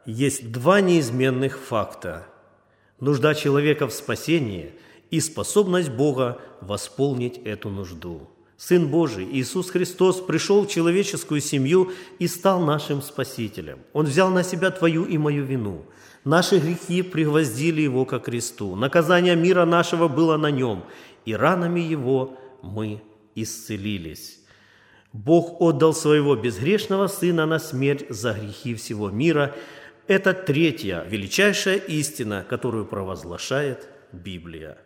Есть два неизменных факта: нужда человека в спасении и способность Бога восполнить эту нужду. Сын Божий, Иисус Христос, пришел в человеческую семью и стал нашим Спасителем. Он взял на себя твою и мою вину. Наши грехи пригвоздили Его ко кресту. Наказание мира нашего было на Нем, и ранами Его мы исцелились. Бог отдал Своего безгрешного Сына на смерть за грехи всего мира. Это третья величайшая истина, которую провозглашает Библия.